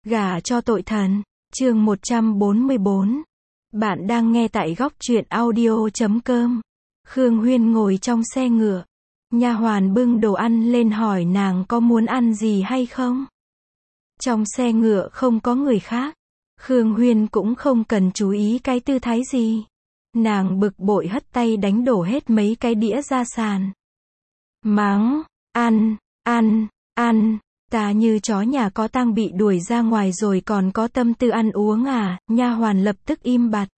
Gả cho tội thần. Chương 144. Bạn đang nghe tại góc truyện audio.com. Khương Huyên ngồi trong xe ngựa. Nha hoàn bưng đồ ăn lên hỏi nàng có muốn ăn gì hay không. Trong xe ngựa không có người khác. Khương Huyên cũng không cần chú ý cái tư thái gì. Nàng bực bội hất tay đánh đổ hết mấy cái đĩa ra sàn. Mắng, ăn. Ta như chó nhà có tang bị đuổi ra ngoài rồi còn có tâm tư ăn uống à? Nha hoàn lập tức im bặt.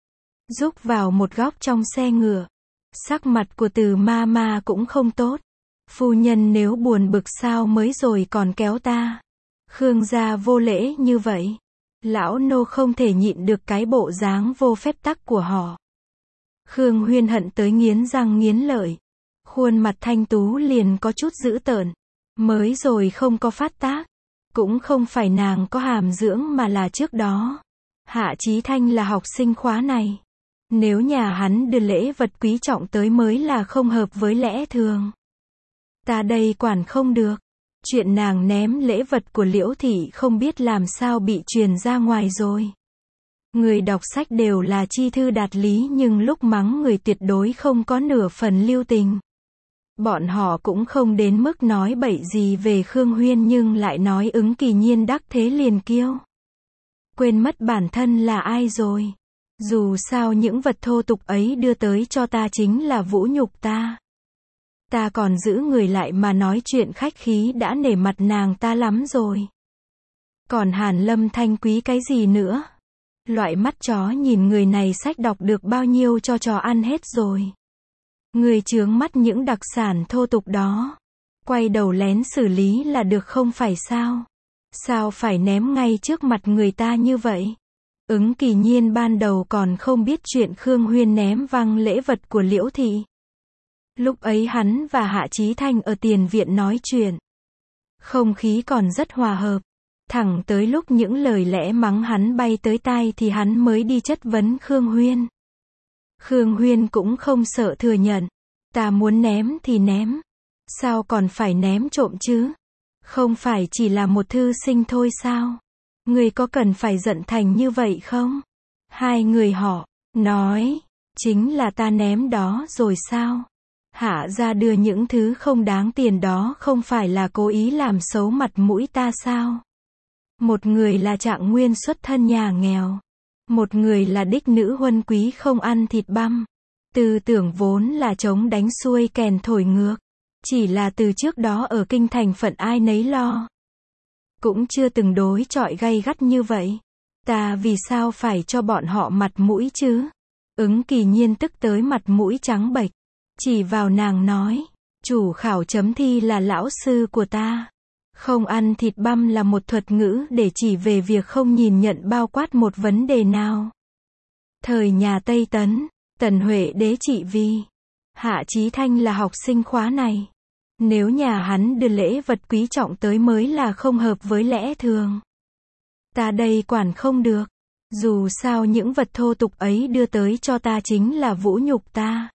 Rúc vào một góc trong xe ngựa. Sắc mặt của Từ ma cũng không tốt. Phu nhân nếu buồn bực sao mới rồi còn kéo ta. Khương gia vô lễ như vậy. Lão nô không thể nhịn được cái bộ dáng vô phép tắc của họ. Khương Huyên hận tới nghiến răng nghiến lợi. Khuôn mặt thanh tú liền có chút dữ tợn. Mới rồi không có phát tác. Cũng không phải nàng có hàm dưỡng mà là trước đó. Hạ Chí Thanh là học sinh khóa này. Nếu nhà hắn đưa lễ vật quý trọng tới mới là không hợp với lẽ thường. Ta đây quản không được. Chuyện nàng ném lễ vật của Liễu Thị không biết làm sao bị truyền ra ngoài rồi. Người đọc sách đều là chi thư đạt lý nhưng lúc mắng người tuyệt đối không có nửa phần lưu tình. Bọn họ cũng không đến mức nói bậy gì về Khương Huyên nhưng lại nói Ứng Kỳ Nhiên đắc thế liền kiêu. Quên mất bản thân là ai rồi. Dù sao những vật thô tục ấy đưa tới cho ta chính là vũ nhục ta. Ta còn giữ người lại mà nói chuyện khách khí đã nể mặt nàng ta lắm rồi. Còn Hàn Lâm Thanh Quý cái gì nữa? Loại mắt chó nhìn người này sách đọc được bao nhiêu cho chó ăn hết rồi. Người chướng mắt những đặc sản thô tục đó. Quay đầu lén xử lý là được không phải sao? Sao phải ném ngay trước mặt người ta như vậy? Ứng Kỳ Nhiên ban đầu còn không biết chuyện Khương Huyên ném văng lễ vật của Liễu Thị. Lúc ấy hắn và Hạ Chí Thanh ở tiền viện nói chuyện. Không khí còn rất hòa hợp. Thẳng tới lúc những lời lẽ mắng hắn bay tới tai thì hắn mới đi chất vấn Khương Huyên. Khương Huyên cũng không sợ thừa nhận. Ta muốn ném thì ném. Sao còn phải ném trộm chứ? Không phải chỉ là một thư sinh thôi sao? Người có cần phải giận thành như vậy không? Hai người họ nói, chính là ta ném đó rồi sao? Hạ ra đưa những thứ không đáng tiền đó không phải là cố ý làm xấu mặt mũi ta sao? Một người là trạng nguyên xuất thân nhà nghèo. Một người là đích nữ huân quý không ăn thịt băm. Tư tưởng vốn là chống đánh xuôi kèn thổi ngược. Chỉ là từ trước đó ở kinh thành phận ai nấy lo. Cũng chưa từng đối chọi gay gắt như vậy. Ta vì sao phải cho bọn họ mặt mũi chứ? Ứng Kỳ Nhiên tức tới mặt mũi trắng bệch. Chỉ vào nàng nói. Chủ khảo chấm thi là lão sư của ta. Không ăn thịt băm là một thuật ngữ để chỉ về việc không nhìn nhận bao quát một vấn đề nào. Thời nhà Tây Tấn, Tần Huệ đế trị vì. Hạ Chí Thanh là học sinh khóa này. Nếu nhà hắn đưa lễ vật quý trọng tới mới là không hợp với lẽ thường. Ta đây quản không được. Dù sao những vật thô tục ấy đưa tới cho ta chính là vũ nhục ta.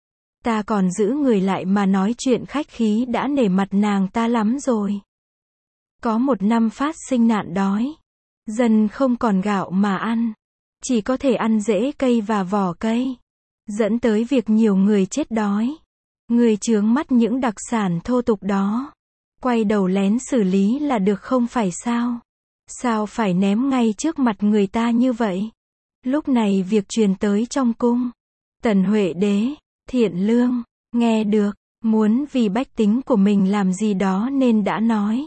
Ta còn giữ người lại mà nói chuyện khách khí đã nể mặt nàng ta lắm rồi. Có một năm phát sinh nạn đói. Dân không còn gạo mà ăn. Chỉ có thể ăn rễ cây và vỏ cây. Dẫn tới việc nhiều người chết đói. Người chướng mắt những đặc sản thô tục đó. Quay đầu lén xử lý là được không phải sao? Sao phải ném ngay trước mặt người ta như vậy? Lúc này việc truyền tới trong cung. Tần Huệ đế, thiện lương, nghe được, muốn vì bách tính của mình làm gì đó nên đã nói.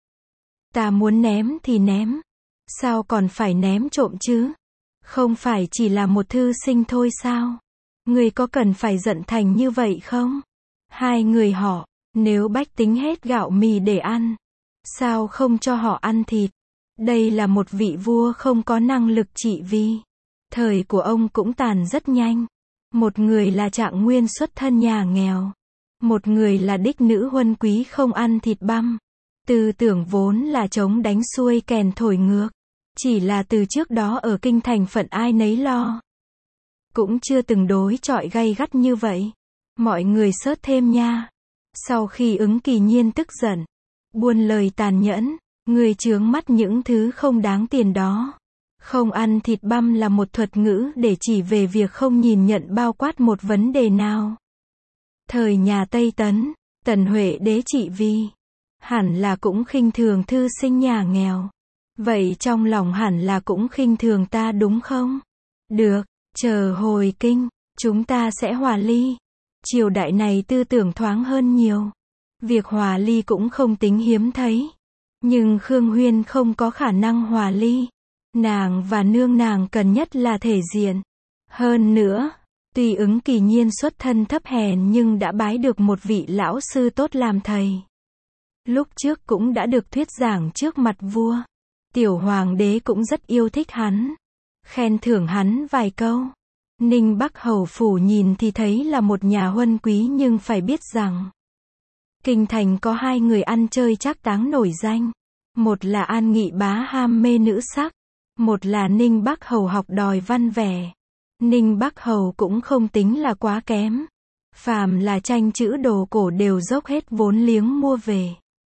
Ta muốn ném thì ném. Sao còn phải ném trộm chứ? Không phải chỉ là một thư sinh thôi sao? Người có cần phải giận thành như vậy không? Hai người họ, nếu bách tính hết gạo mì để ăn, sao không cho họ ăn thịt? Đây là một vị vua không có năng lực trị vì. Thời của ông cũng tàn rất nhanh. Một người là trạng nguyên xuất thân nhà nghèo. Một người là đích nữ huân quý không ăn thịt băm. Tư tưởng vốn là chống đánh xuôi kèn thổi ngược. Chỉ là từ trước đó ở kinh thành phận ai nấy lo. Cũng chưa từng đối chọi gay gắt như vậy. Mọi người sớt thêm nha. Sau khi Ứng Kỳ Nhiên tức giận, buôn lời tàn nhẫn, Người chướng mắt những thứ không đáng tiền đó. Không ăn thịt băm là một thuật ngữ để chỉ về việc không nhìn nhận bao quát một vấn đề nào. Thời nhà Tây Tấn, Tần Huệ đế trị vì, hẳn là cũng khinh thường thư sinh nhà nghèo. Vậy trong lòng hẳn là cũng khinh thường ta đúng không? Được, chờ hồi kinh, chúng ta sẽ hòa ly. Triều đại này tư tưởng thoáng hơn nhiều. Việc hòa ly cũng không tính hiếm thấy. Nhưng Khương Huyên không có khả năng hòa ly. Nàng và nương nàng cần nhất là thể diện. Hơn nữa, tuy Ứng Kỳ Nhiên xuất thân thấp hèn nhưng đã bái được một vị lão sư tốt làm thầy. Lúc trước cũng đã được thuyết giảng trước mặt vua. Tiểu hoàng đế cũng rất yêu thích hắn. Khen thưởng hắn vài câu. Ninh Bắc Hầu phủ nhìn thì thấy là một nhà huân quý nhưng phải biết rằng kinh thành có hai người ăn chơi trác táng nổi danh. Một là An Nghị bá ham mê nữ sắc. Một là Ninh Bắc Hầu học đòi văn vẻ. Ninh Bắc Hầu cũng không tính là quá kém. Phàm là tranh chữ đồ cổ đều dốc hết vốn liếng mua về.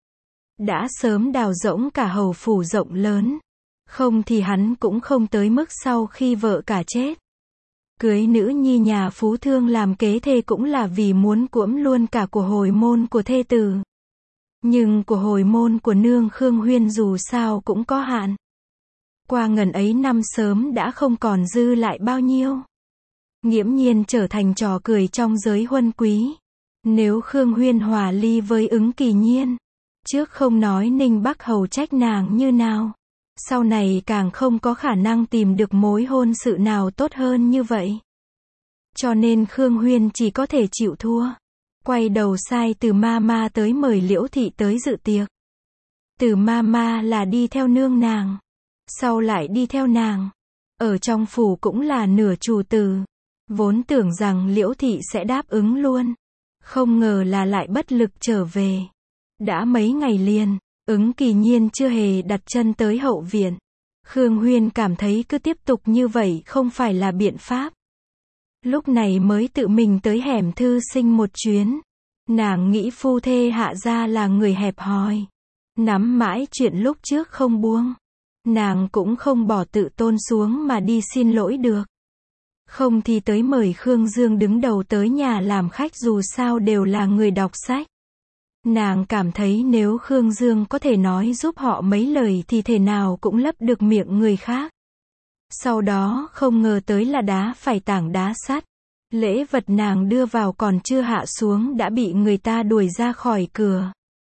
Đã sớm đào rỗng cả hầu phủ rộng lớn. Không thì hắn cũng không tới mức sau khi vợ cả chết. Cưới nữ nhi nhà phú thương làm kế thê cũng là vì muốn cuỗm luôn cả của hồi môn của thê tử. Nhưng của hồi môn của nương Khương Huyên dù sao cũng có hạn. Qua ngần ấy năm sớm đã không còn dư lại bao nhiêu. Nghiễm nhiên trở thành trò cười trong giới huân quý. Nếu Khương Huyên hòa ly với Ứng Kỳ Nhiên, trước không nói Ninh Bắc Hầu trách nàng như nào, sau này càng không có khả năng tìm được mối hôn sự nào tốt hơn như vậy. Cho nên Khương Huyên chỉ có thể chịu thua. Quay đầu sai Từ Ma tới mời Liễu Thị tới dự tiệc. Từ Ma là đi theo nương nàng, sau lại đi theo nàng. Ở trong phủ cũng là nửa chủ tử. Vốn tưởng rằng Liễu Thị sẽ đáp ứng luôn. Không ngờ là lại bất lực trở về. Đã mấy ngày liền, Ứng Kỳ Nhiên chưa hề đặt chân tới hậu viện. Khương Huyên cảm thấy cứ tiếp tục như vậy không phải là biện pháp. Lúc này mới tự mình tới hẻm thư sinh một chuyến. Nàng nghĩ phu thê Hạ gia là người hẹp hòi. Nắm mãi chuyện lúc trước không buông. Nàng cũng không bỏ tự tôn xuống mà đi xin lỗi được. Không thì tới mời Khương Dương đứng đầu tới nhà làm khách, dù sao đều là người đọc sách. Nàng cảm thấy nếu Khương Dương có thể nói giúp họ mấy lời thì thể nào cũng lấp được miệng người khác. Sau đó không ngờ tới là đá phải tảng đá sắt. Lễ vật nàng đưa vào còn chưa hạ xuống đã bị người ta đuổi ra khỏi cửa.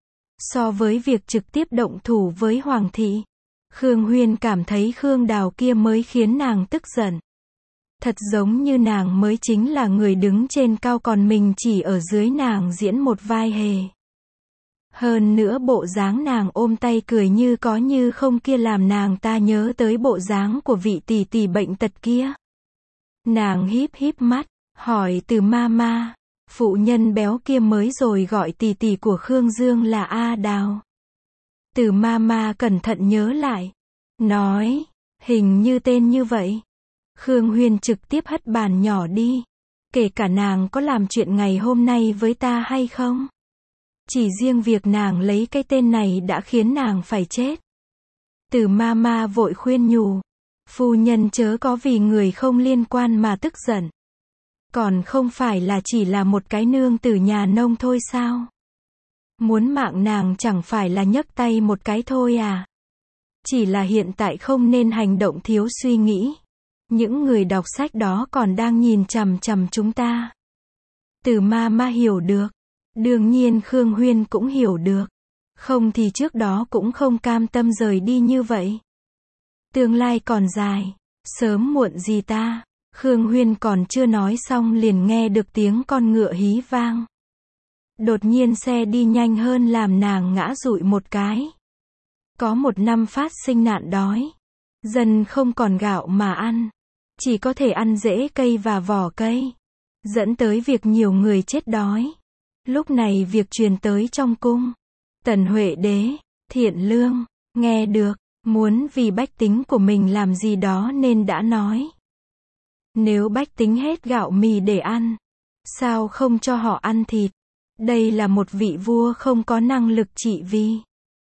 So với việc trực tiếp động thủ với Hoàng thị, Khương Huyên cảm thấy Khương Đào kia mới khiến nàng tức giận. Thật giống như nàng mới chính là người đứng trên cao còn mình chỉ ở dưới nàng diễn một vai hề. Hơn nữa bộ dáng nàng ôm tay cười như có như không kia làm nàng ta nhớ tới bộ dáng của vị tỷ tỷ bệnh tật kia. Nàng híp híp mắt, hỏi Từ Ma, phụ nhân béo kia mới rồi gọi tỷ tỷ của Khương Dương là A Đào. Từ Ma cẩn thận nhớ lại, nói, hình như tên như vậy. Khương Huyên trực tiếp hất bàn nhỏ đi. Kể cả nàng có làm chuyện ngày hôm nay với ta hay không? Chỉ riêng việc nàng lấy cái tên này đã khiến nàng phải chết. Từ Ma vội khuyên nhủ. Phu nhân chớ có vì người không liên quan mà tức giận. Còn không phải là chỉ là một cái nương tử nhà nông thôi sao? Muốn mạng nàng chẳng phải là nhấc tay một cái thôi à? Chỉ là hiện tại không nên hành động thiếu suy nghĩ. Những người đọc sách đó còn đang nhìn chằm chằm chúng ta. Từ Ma hiểu được. Đương nhiên Khương Huyên cũng hiểu được. Không thì trước đó cũng không cam tâm rời đi như vậy. Tương lai còn dài. Sớm muộn gì ta. Khương Huyên còn chưa nói xong liền nghe được tiếng con ngựa hí vang. Đột nhiên xe đi nhanh hơn làm nàng ngã dụi một cái. Có một năm phát sinh nạn đói. Dân không còn gạo mà ăn. Chỉ có thể ăn rễ cây và vỏ cây. Dẫn tới việc nhiều người chết đói. Lúc này việc truyền tới trong cung. Tần Huệ đế, thiện lương, nghe được, muốn vì bách tính của mình làm gì đó nên đã nói. Nếu bách tính hết gạo mì để ăn, sao không cho họ ăn thịt? Đây là một vị vua không có năng lực trị vì.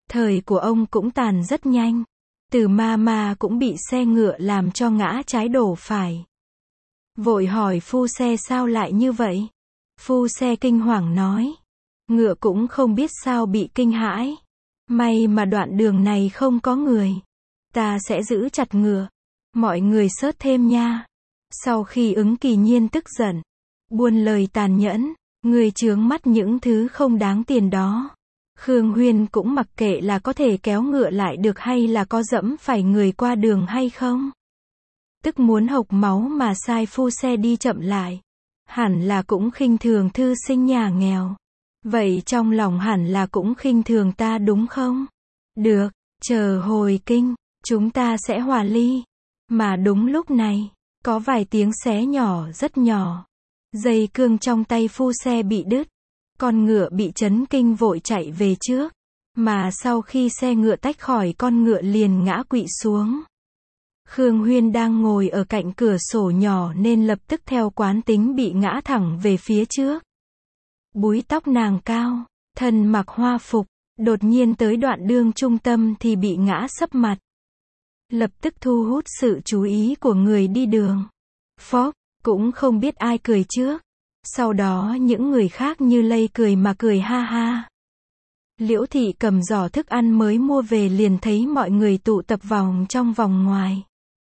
Thời của ông cũng tàn rất nhanh. Từ ma cũng bị xe ngựa làm cho ngã trái đổ phải. Vội hỏi phu xe sao lại như vậy? Phu xe kinh hoàng nói. Ngựa cũng không biết sao bị kinh hãi. May mà đoạn đường này không có người. Ta sẽ giữ chặt ngựa. Mọi người sớt thêm nha. Sau khi Ứng Kỳ Nhiên tức giận, buôn lời tàn nhẫn, người chướng mắt những thứ không đáng tiền đó. Khương Huyên cũng mặc kệ là có thể kéo ngựa lại được hay là có dẫm phải người qua đường hay không. Tức muốn hộc máu mà sai phu xe đi chậm lại. Hẳn là cũng khinh thường thư sinh nhà nghèo. Vậy trong lòng hẳn là cũng khinh thường ta đúng không? Được, chờ hồi kinh, chúng ta sẽ hòa ly. Mà đúng lúc này, có vài tiếng xé nhỏ rất nhỏ. Dây cương trong tay phu xe bị đứt. Con ngựa bị chấn kinh vội chạy về trước. Mà sau khi xe ngựa tách khỏi con ngựa liền ngã quỵ xuống. Khương Huyên đang ngồi ở cạnh cửa sổ nhỏ nên lập tức theo quán tính bị ngã thẳng về phía trước. Búi tóc nàng cao, thân mặc hoa phục, đột nhiên tới đoạn đường trung tâm thì bị ngã sấp mặt. Lập tức thu hút sự chú ý của người đi đường. Phóp, cũng không biết ai cười trước. Sau đó những người khác như lây cười mà cười ha ha. Liễu thị cầm giỏ thức ăn mới mua về liền thấy mọi người tụ tập vòng trong vòng ngoài.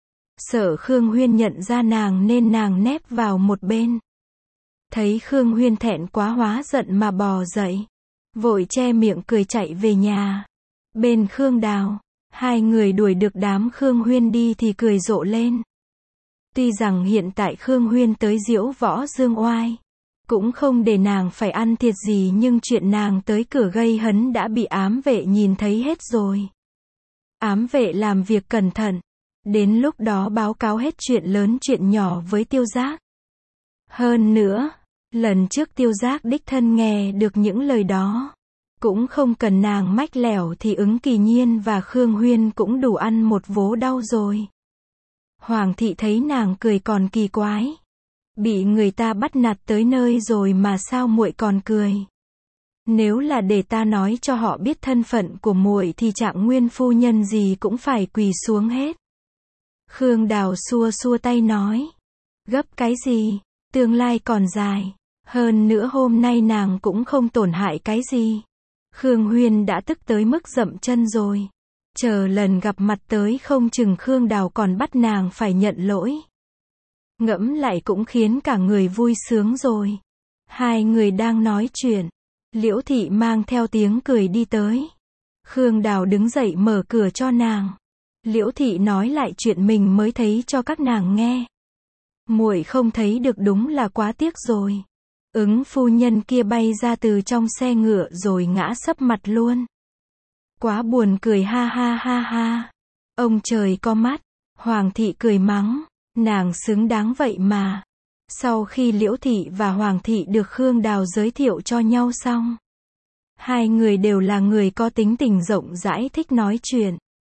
Sợ Khương Huyên nhận ra nàng nên nàng nép vào một bên. Thấy Khương Huyên thẹn quá hóa giận mà bò dậy. Vội che miệng cười chạy về nhà. Bên Khương Đào, hai người đuổi được đám Khương Huyên đi thì cười rộ lên. Tuy rằng hiện tại Khương Huyên tới diễu võ dương oai, cũng không để nàng phải ăn thiệt gì nhưng chuyện nàng tới cửa gây hấn đã bị ám vệ nhìn thấy hết rồi. Ám vệ làm việc cẩn thận. Đến lúc đó báo cáo hết chuyện lớn chuyện nhỏ với Tiêu Giác. Hơn nữa, lần trước Tiêu Giác đích thân nghe được những lời đó. Cũng không cần nàng mách lẻo thì Ứng Kỳ Nhiên và Khương Huyên cũng đủ ăn một vố đau rồi. Hoàng thị thấy nàng cười còn kỳ quái. Bị người ta bắt nạt tới nơi rồi mà sao muội còn cười? Nếu là để ta nói cho họ biết thân phận của muội thì Trạng Nguyên phu nhân gì cũng phải quỳ xuống hết. Khương Đào xua xua tay nói. Gấp cái gì, tương lai còn dài. Hơn nữa hôm nay nàng cũng không tổn hại cái gì. Khương Huyên đã tức tới mức dậm chân rồi. Chờ lần gặp mặt tới không chừng Khương Đào còn bắt nàng phải nhận lỗi. Ngẫm lại cũng khiến cả người vui sướng rồi. Hai người đang nói chuyện. Liễu thị mang theo tiếng cười đi tới. Khương Đào đứng dậy mở cửa cho nàng. Liễu thị nói lại chuyện mình mới thấy cho các nàng nghe. Muội không thấy được đúng là quá tiếc rồi. Ứng phu nhân kia bay ra từ trong xe ngựa rồi ngã sấp mặt luôn. Quá buồn cười ha ha ha ha. Ông trời có mắt. Hoàng thị cười mắng. Nàng xứng đáng vậy mà. Sau khi Liễu thị và Hoàng thị được Khương Đào giới thiệu cho nhau xong. Hai người đều là người có tính tình rộng rãi thích nói chuyện.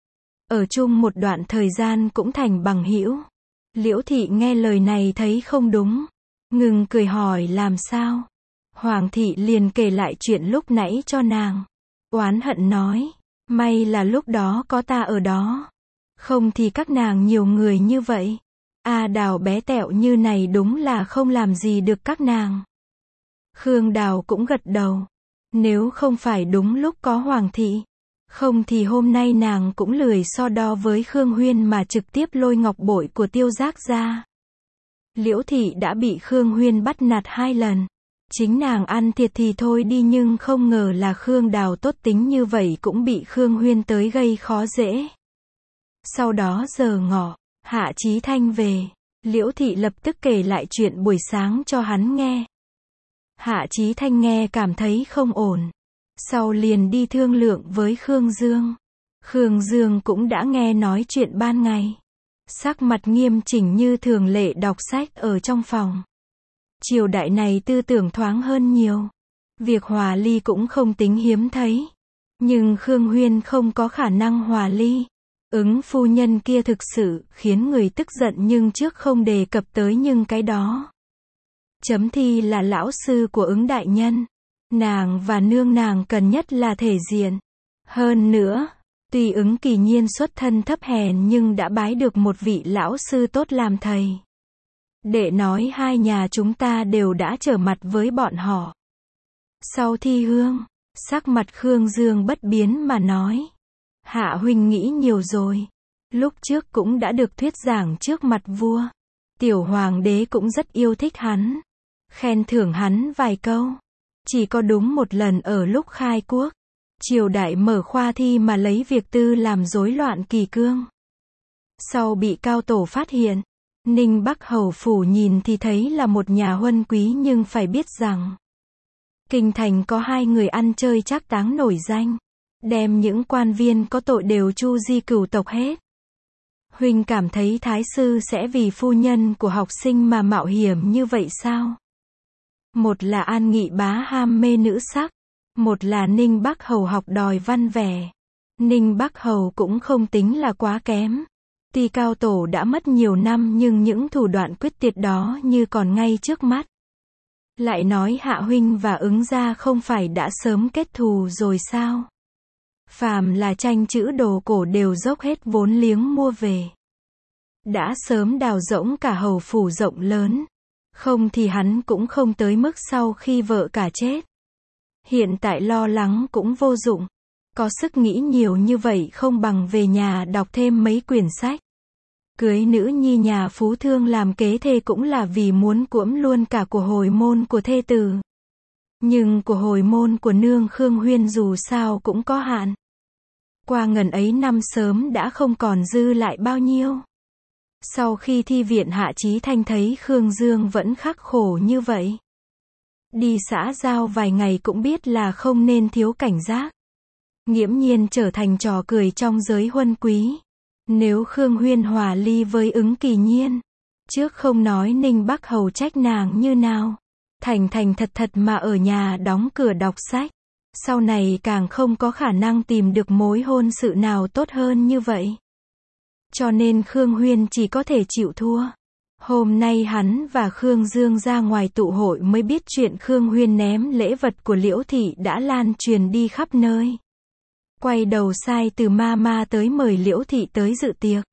Ở chung một đoạn thời gian cũng thành bằng hữu. Liễu thị nghe lời này thấy không đúng. Ngừng cười hỏi làm sao. Hoàng thị liền kể lại chuyện lúc nãy cho nàng. Oán hận nói. May là lúc đó có ta ở đó. Không thì các nàng nhiều người như vậy. Đào bé tẹo như này đúng là không làm gì được các nàng. Khương Đào cũng gật đầu. Nếu không phải đúng lúc có Hoàng thị. Không thì hôm nay nàng cũng lười so đo với Khương Huyên mà trực tiếp lôi ngọc bội của Tiêu Giác ra. Liễu thị đã bị Khương Huyên bắt nạt 2 lần. Chính nàng ăn thiệt thì thôi đi nhưng không ngờ là Khương Đào tốt tính như vậy cũng bị Khương Huyên tới gây khó dễ. Sau đó giờ ngọ, Hạ Chí Thanh về. Liễu thị lập tức kể lại chuyện buổi sáng cho hắn nghe. Hạ Chí Thanh nghe cảm thấy không ổn. Sau liền đi thương lượng với Khương Dương. Khương Dương cũng đã nghe nói chuyện ban ngày. Sắc mặt nghiêm chỉnh như thường lệ đọc sách ở trong phòng. Triều đại này tư tưởng thoáng hơn nhiều. Việc hòa ly cũng không tính hiếm thấy. Nhưng Khương Huyên không có khả năng hòa ly. Ứng phu nhân kia thực sự khiến người tức giận nhưng trước không đề cập tới nhưng cái đó. Chấm thi là lão sư của Ứng đại nhân. Nàng và nương nàng cần nhất là thể diện. Hơn nữa, tuy Ứng Kỳ Nhiên xuất thân thấp hèn nhưng đã bái được một vị lão sư tốt làm thầy. Đệ nói hai nhà chúng ta đều đã trở mặt với bọn họ. Sau thi hương, sắc mặt Khương Dương bất biến mà nói. Hạ huynh nghĩ nhiều rồi. Lúc trước cũng đã được thuyết giảng trước mặt vua. Tiểu hoàng đế cũng rất yêu thích hắn. Khen thưởng hắn vài câu. Chỉ có đúng một lần ở lúc khai quốc. Triều đại mở khoa thi mà lấy việc tư làm rối loạn kỳ cương. Sau bị cao tổ phát hiện, Ninh Bắc Hầu phủ nhìn thì thấy là một nhà huân quý nhưng phải biết rằng kinh thành có hai người ăn chơi trác táng nổi danh, đem những quan viên có tội đều chu di cửu tộc hết. Huynh cảm thấy thái sư sẽ vì phu nhân của học sinh mà mạo hiểm như vậy sao? Một là An Nghị bá ham mê nữ sắc, một là Ninh Bắc Hầu học đòi văn vẻ. Ninh Bắc Hầu cũng không tính là quá kém. Tuy cao tổ đã mất nhiều năm nhưng những thủ đoạn quyết tuyệt đó như còn ngay trước mắt. Lại nói Hạ huynh và Ứng gia không phải đã sớm kết thù rồi sao? Phàm là tranh chữ đồ cổ đều dốc hết vốn liếng mua về. Đã sớm đào rỗng cả hầu phủ rộng lớn. Không thì hắn cũng không tới mức sau khi vợ cả chết. Hiện tại lo lắng cũng vô dụng. Có sức nghĩ nhiều như vậy không bằng về nhà đọc thêm mấy quyển sách. Cưới nữ nhi nhà phú thương làm kế thê cũng là vì muốn cuỗm luôn cả của hồi môn của thê tử. Nhưng của hồi môn của nương Khương Huyên dù sao cũng có hạn. Qua ngần ấy năm sớm đã không còn dư lại bao nhiêu. Sau khi thi viện Hạ Chí Thanh thấy Khương Dương vẫn khắc khổ như vậy. Đi xã giao vài ngày cũng biết là không nên thiếu cảnh giác. Nghiễm nhiên trở thành trò cười trong giới huân quý. Nếu Khương Huyên hòa ly với Ứng Kỳ Nhiên, trước không nói Ninh Bắc Hầu trách nàng như nào, thành thật mà ở nhà đóng cửa đọc sách, sau này càng không có khả năng tìm được mối hôn sự nào tốt hơn như vậy. Cho nên Khương Huyên chỉ có thể chịu thua. Hôm nay hắn và Khương Dương ra ngoài tụ hội mới biết chuyện Khương Huyên ném lễ vật của Liễu Thị đã lan truyền đi khắp nơi. Quay đầu sai Từ Mama tới mời Liễu Thị tới dự tiệc.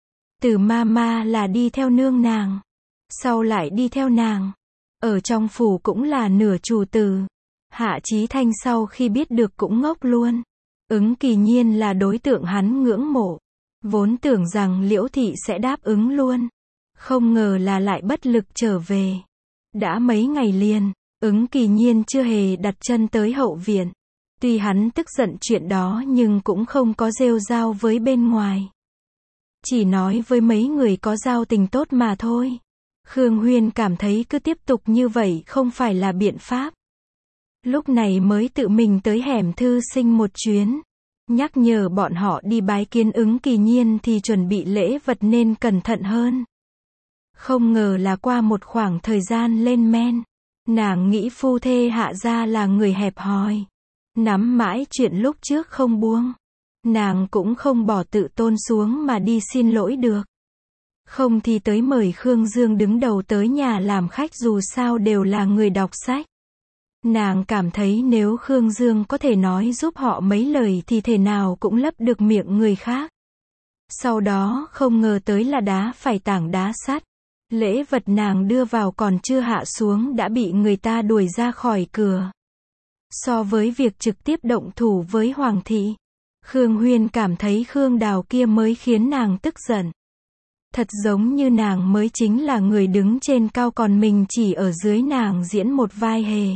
Từ Mama là đi theo nương nàng, sau lại đi theo nàng. Ở trong phủ cũng là nửa chủ tử. Hạ Chí Thanh sau khi biết được cũng ngốc luôn. Ứng Kỳ Nhiên là đối tượng hắn ngưỡng mộ. Vốn tưởng rằng Liễu Thị sẽ đáp ứng luôn. Không ngờ là lại bất lực trở về. Đã mấy ngày liền, Ứng Kỳ Nhiên chưa hề đặt chân tới hậu viện. Tuy hắn tức giận chuyện đó nhưng cũng không có rêu rao với bên ngoài. Chỉ nói với mấy người có giao tình tốt mà thôi. Khương Huyên cảm thấy cứ tiếp tục như vậy không phải là biện pháp. Lúc này mới tự mình tới hẻm thư sinh một chuyến. Nhắc nhở bọn họ đi bái kiến Ứng Kỳ Nhiên thì chuẩn bị lễ vật nên cẩn thận hơn. Không ngờ là qua một khoảng thời gian lên men. Nàng nghĩ phu thê Hạ gia là người hẹp hòi. Nắm mãi chuyện lúc trước không buông. Nàng cũng không bỏ tự tôn xuống mà đi xin lỗi được. Không thì tới mời Khương Dương đứng đầu tới nhà làm khách dù sao đều là người đọc sách. Nàng cảm thấy nếu Khương Dương có thể nói giúp họ mấy lời thì thể nào cũng lấp được miệng người khác. Sau đó không ngờ tới là đá phải tảng đá sắt. Lễ vật nàng đưa vào còn chưa hạ xuống đã bị người ta đuổi ra khỏi cửa. So với việc trực tiếp động thủ với Hoàng thị, Khương Huyên cảm thấy Khương Đào kia mới khiến nàng tức giận. Thật giống như nàng mới chính là người đứng trên cao còn mình chỉ ở dưới nàng diễn một vai hề.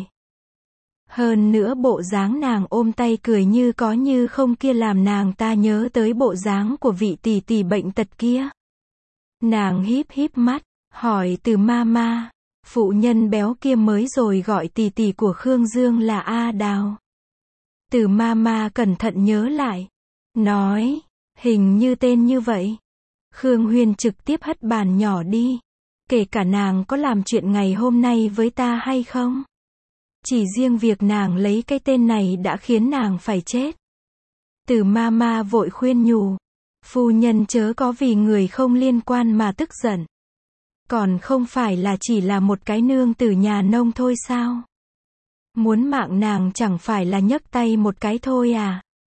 Hơn nữa bộ dáng nàng ôm tay cười như có như không kia làm nàng ta nhớ tới bộ dáng của vị tỷ tỷ bệnh tật kia. Nàng híp mắt, hỏi Từ Mama, phụ nhân béo kia mới rồi gọi tỷ tỷ của Khương Dương là A Đào. Từ Mama cẩn thận nhớ lại, nói, hình như tên như vậy. Khương Huyên trực tiếp hất bàn nhỏ đi, kể cả nàng có làm chuyện ngày hôm nay với ta hay không. Chỉ riêng việc nàng lấy cái tên này đã khiến nàng phải chết. Từ Mama vội khuyên nhủ, phu nhân chớ có vì người không liên quan mà tức giận. Còn không phải là chỉ là một cái nương tử nhà nông thôi sao? Muốn mạng nàng chẳng phải là nhấc tay một cái thôi à?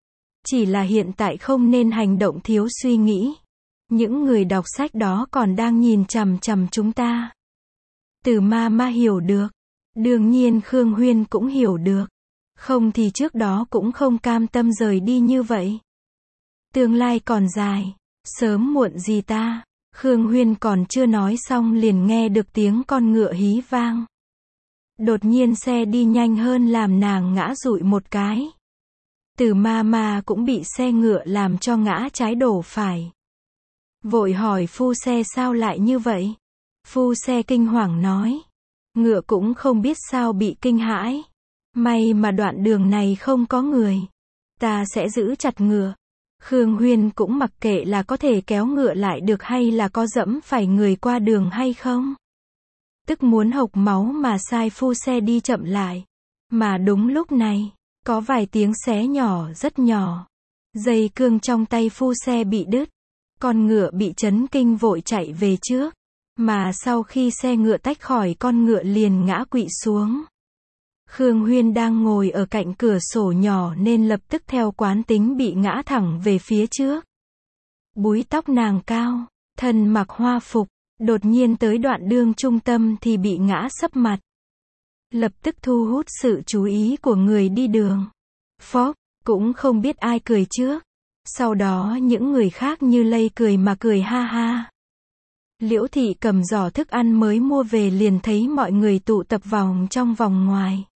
Chỉ là hiện tại không nên hành động thiếu suy nghĩ. Những người đọc sách đó còn đang nhìn chằm chằm chúng ta. Từ ma hiểu được. Đương nhiên Khương Huyên cũng hiểu được. Không thì trước đó cũng không cam tâm rời đi như vậy. Tương lai còn dài. Sớm muộn gì ta. Khương Huyên còn chưa nói xong liền nghe được tiếng con ngựa hí vang. Đột nhiên xe đi nhanh hơn làm nàng ngã dụi một cái. Từ ma cũng bị xe ngựa làm cho ngã trái đổ phải. Vội hỏi phu xe sao lại như vậy? Phu xe kinh hoàng nói. Ngựa cũng không biết sao bị kinh hãi. May mà đoạn đường này không có người. Ta sẽ giữ chặt ngựa. Khương Huyên cũng mặc kệ là có thể kéo ngựa lại được hay là có dẫm phải người qua đường hay không. Tức muốn hộc máu mà sai phu xe đi chậm lại. Mà đúng lúc này, có vài tiếng xé nhỏ rất nhỏ. Dây cương trong tay phu xe bị đứt. Con ngựa bị chấn kinh vội chạy về trước. Mà sau khi xe ngựa tách khỏi con ngựa liền ngã quỵ xuống. Khương Huyên đang ngồi ở cạnh cửa sổ nhỏ nên lập tức theo quán tính bị ngã thẳng về phía trước. Búi tóc nàng cao, thân mặc hoa phục, đột nhiên tới đoạn đường trung tâm thì bị ngã sấp mặt. Lập tức thu hút sự chú ý của người đi đường. Phốc, cũng không biết ai cười trước. Sau đó những người khác như lây cười mà cười ha ha. Liễu thị cầm giỏ thức ăn mới mua về liền thấy mọi người tụ tập vòng trong vòng ngoài.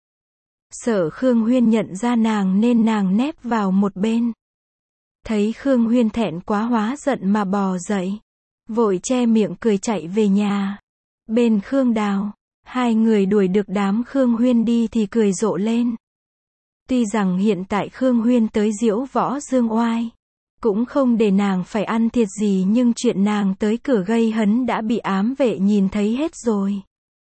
Sợ Khương Huyên nhận ra nàng nên nàng nép vào một bên. Thấy Khương Huyên thẹn quá hóa giận mà bò dậy. Vội che miệng cười chạy về nhà. Bên Khương Đào, hai người đuổi được đám Khương Huyên đi thì cười rộ lên. Tuy rằng hiện tại Khương Huyên tới diễu võ dương oai. Cũng không để nàng phải ăn thiệt gì nhưng chuyện nàng tới cửa gây hấn đã bị ám vệ nhìn thấy hết rồi.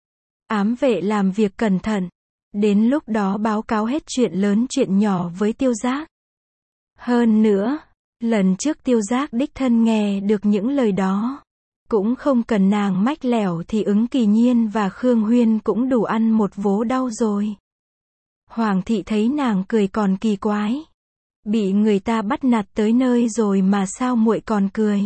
Ám vệ làm việc cẩn thận. Đến lúc đó báo cáo hết chuyện lớn chuyện nhỏ với Tiêu Giác. Hơn nữa, lần trước Tiêu Giác đích thân nghe được những lời đó. Cũng không cần nàng mách lẻo thì Ứng Kỳ Nhiên và Khương Huyên cũng đủ ăn một vố đau rồi. Hoàng thị thấy nàng cười còn kỳ quái. Bị người ta bắt nạt tới nơi rồi mà sao muội còn cười?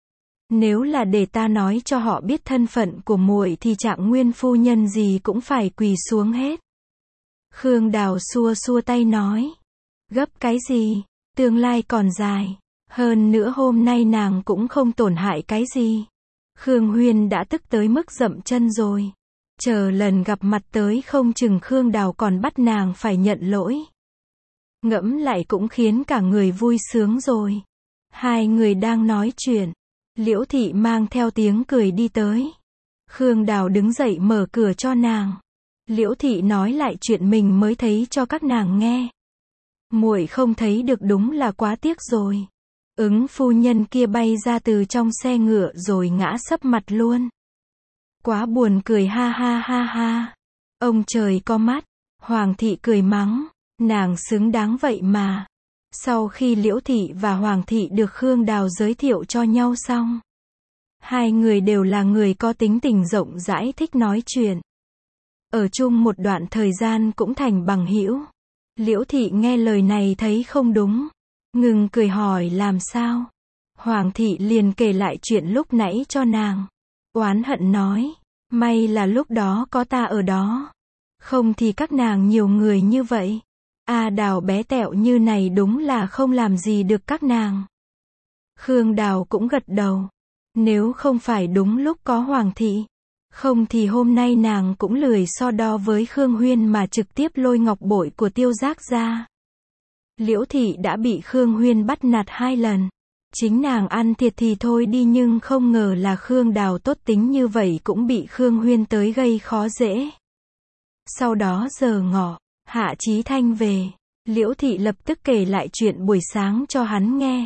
Nếu là để ta nói cho họ biết thân phận của muội thì Trạng Nguyên phu nhân gì cũng phải quỳ xuống hết. Khương Đào xua xua tay nói. Gấp cái gì? Tương lai còn dài. Hơn nữa hôm nay nàng cũng không tổn hại cái gì. Khương Huyên đã tức tới mức dậm chân rồi. Chờ lần gặp mặt tới không chừng Khương Đào còn bắt nàng phải nhận lỗi. Ngẫm lại cũng khiến cả người vui sướng rồi. Hai người đang nói chuyện. Liễu thị mang theo tiếng cười đi tới. Khương Đào đứng dậy mở cửa cho nàng. Liễu thị nói lại chuyện mình mới thấy cho các nàng nghe. Muội không thấy được đúng là quá tiếc rồi. Ứng phu nhân kia bay ra từ trong xe ngựa rồi ngã sấp mặt luôn. Quá buồn cười ha ha ha ha. Ông trời có mắt. Hoàng thị cười mắng. Nàng xứng đáng vậy mà. Sau khi Liễu thị và Hoàng thị được Khương Đào giới thiệu cho nhau xong. Hai người đều là người có tính tình rộng rãi thích nói chuyện. Ở chung một đoạn thời gian cũng thành bằng hữu. Liễu thị nghe lời này thấy không đúng. Ngừng cười hỏi làm sao. Hoàng thị liền kể lại chuyện lúc nãy cho nàng. Oán hận nói. May là lúc đó có ta ở đó. Không thì các nàng nhiều người như vậy. Đào bé tẹo như này đúng là không làm gì được các nàng. Khương Đào cũng gật đầu. Nếu không phải đúng lúc có Hoàng thị. Không thì hôm nay nàng cũng lười so đo với Khương Huyên mà trực tiếp lôi ngọc bội của Tiêu Giác ra. Liễu thị đã bị Khương Huyên bắt nạt 2 lần. Chính nàng ăn thiệt thì thôi đi nhưng không ngờ là Khương Đào tốt tính như vậy cũng bị Khương Huyên tới gây khó dễ. Sau đó giờ ngọ, Hạ Chí Thanh về. Liễu thị lập tức kể lại chuyện buổi sáng cho hắn nghe.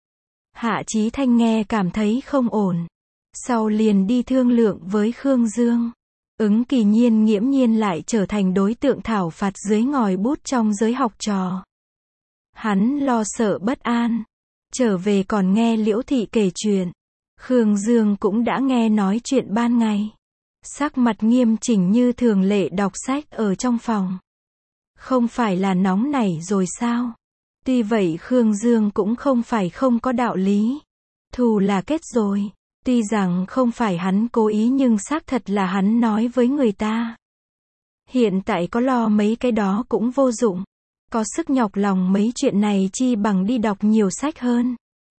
Hạ Chí Thanh nghe cảm thấy không ổn. Sau liền đi thương lượng với Khương Dương. Ứng Kỳ Nhiên nghiễm nhiên lại trở thành đối tượng thảo phạt dưới ngòi bút trong giới học trò. Hắn lo sợ bất an. Trở về còn nghe Liễu thị kể chuyện. Khương Dương cũng đã nghe nói chuyện ban ngày. Sắc mặt nghiêm chỉnh như thường lệ đọc sách ở trong phòng. Không phải là nóng nảy rồi sao? Tuy vậy Khương Dương cũng không phải không có đạo lý. Thù là kết rồi. Tuy rằng không phải hắn cố ý nhưng xác thật là hắn nói với người ta. Hiện tại có lo mấy cái đó cũng vô dụng. Có sức nhọc lòng mấy chuyện này chi bằng đi đọc nhiều sách hơn.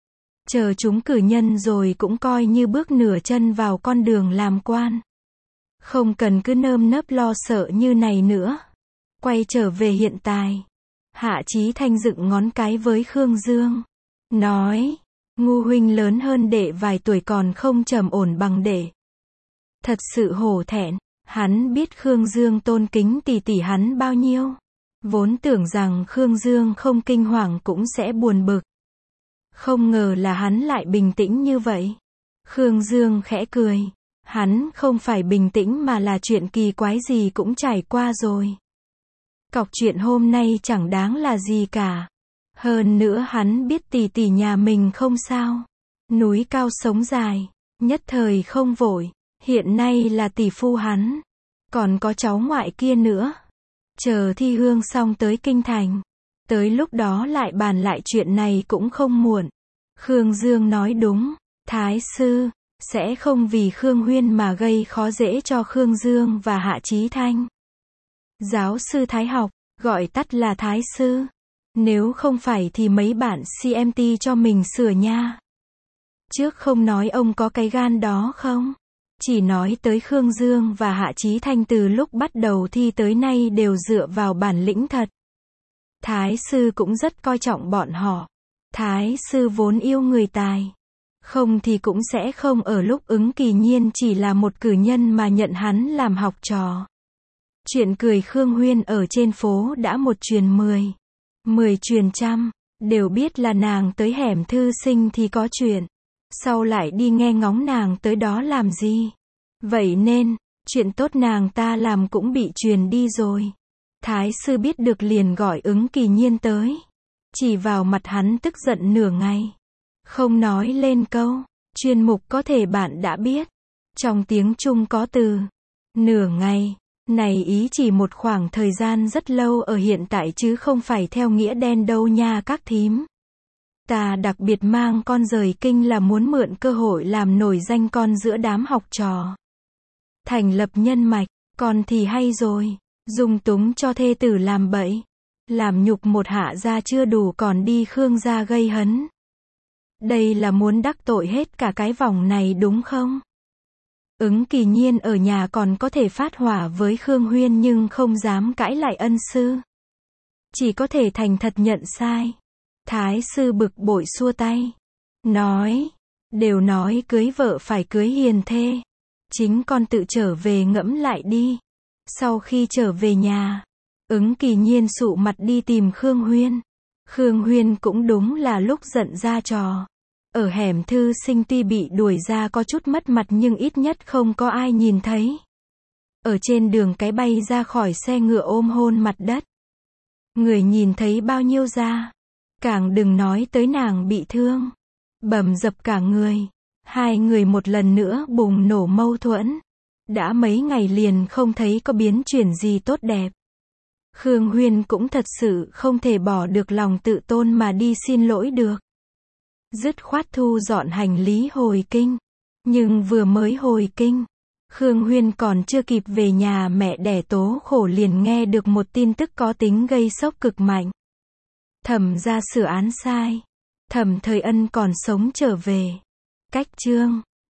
Chờ chúng cử nhân rồi cũng coi như bước nửa chân vào con đường làm quan. Không cần cứ nơm nớp lo sợ như này nữa. Quay trở về hiện tại. Hạ Chí Thanh dựng ngón cái với Khương Dương. Nói, Ngu huynh lớn hơn đệ vài tuổi còn không trầm ổn bằng đệ. Thật sự hổ thẹn. Hắn biết Khương Dương tôn kính tỷ tỷ hắn bao nhiêu. Vốn tưởng rằng Khương Dương không kinh hoàng cũng sẽ buồn bực. Không ngờ là hắn lại bình tĩnh như vậy. Khương Dương khẽ cười. Hắn không phải bình tĩnh mà là chuyện kỳ quái gì cũng trải qua rồi. Cọc chuyện hôm nay chẳng đáng là gì cả. Hơn nữa hắn biết tỷ tỷ nhà mình không sao. Núi cao sống dài, nhất thời không vội. Hiện nay là tỷ phu hắn. Còn có cháu ngoại kia nữa. Chờ thi hương xong tới kinh thành. Tới lúc đó lại bàn lại chuyện này cũng không muộn. Khương Dương nói đúng. Thái sư sẽ không vì Khương Huyên mà gây khó dễ cho Khương Dương và Hạ Chí Thanh. Giáo sư Thái học, gọi tắt là Thái sư. Nếu không phải thì mấy bạn CMT cho mình sửa nha. Trước không nói ông có cái gan đó không? Chỉ nói tới Khương Dương và Hạ Chí Thanh từ lúc bắt đầu thi tới nay đều dựa vào bản lĩnh thật. Thái sư cũng rất coi trọng bọn họ. Thái sư vốn yêu người tài. Không thì cũng sẽ không ở lúc Ứng Kỳ Nhiên chỉ là một cử nhân mà nhận hắn làm học trò. Chuyện cười Khương Huyên ở trên phố đã một truyền 10. 10 truyền trăm. Đều biết là nàng tới hẻm thư sinh thì có chuyện. Sau lại đi nghe ngóng nàng tới đó làm gì. Vậy nên, chuyện tốt nàng ta làm cũng bị truyền đi rồi. Thái sư biết được liền gọi Ứng Kỳ Nhiên tới. Chỉ vào mặt hắn tức giận nửa ngày. Không nói lên câu. Chuyên mục có thể bạn đã biết. Trong tiếng Trung có từ nửa ngày. Này ý chỉ một khoảng thời gian rất lâu ở hiện tại chứ không phải theo nghĩa đen đâu nha các thím. Ta đặc biệt mang con rời kinh là muốn mượn cơ hội làm nổi danh con giữa đám học trò. Thành lập nhân mạch, con thì hay rồi. Dung túng cho thê tử làm bậy. Làm nhục một Hạ gia chưa đủ còn đi Khương gia gây hấn. Đây là muốn đắc tội hết cả cái vòng này đúng không? Ứng Kỳ Nhiên ở nhà còn có thể phát hỏa với Khương Huyên nhưng không dám cãi lại ân sư. Chỉ có thể thành thật nhận sai. Thái sư bực bội xua tay. Nói, đều nói cưới vợ phải cưới hiền thê. Chính con tự trở về ngẫm lại đi. Sau khi trở về nhà, Ứng Kỳ Nhiên sụ mặt đi tìm Khương Huyên. Khương Huyên cũng đúng là lúc giận ra trò. Ở hẻm thư sinh tuy bị đuổi ra có chút mất mặt nhưng ít nhất không có ai nhìn thấy. Ở trên đường cái bay ra khỏi xe ngựa ôm hôn mặt đất. Người nhìn thấy bao nhiêu ra. Càng đừng nói tới nàng bị thương. Bầm dập cả người. Hai người một lần nữa bùng nổ mâu thuẫn. Đã mấy ngày liền không thấy có biến chuyển gì tốt đẹp. Khương Huyên cũng thật sự không thể bỏ được lòng tự tôn mà đi xin lỗi được. Dứt khoát thu dọn hành lý hồi kinh. Nhưng vừa mới hồi kinh, Khương Huyên còn chưa kịp về nhà mẹ đẻ tố khổ liền nghe được một tin tức có tính gây sốc cực mạnh. Thẩm ra sửa án sai. Thẩm Thời Ân còn sống trở về. Cách chương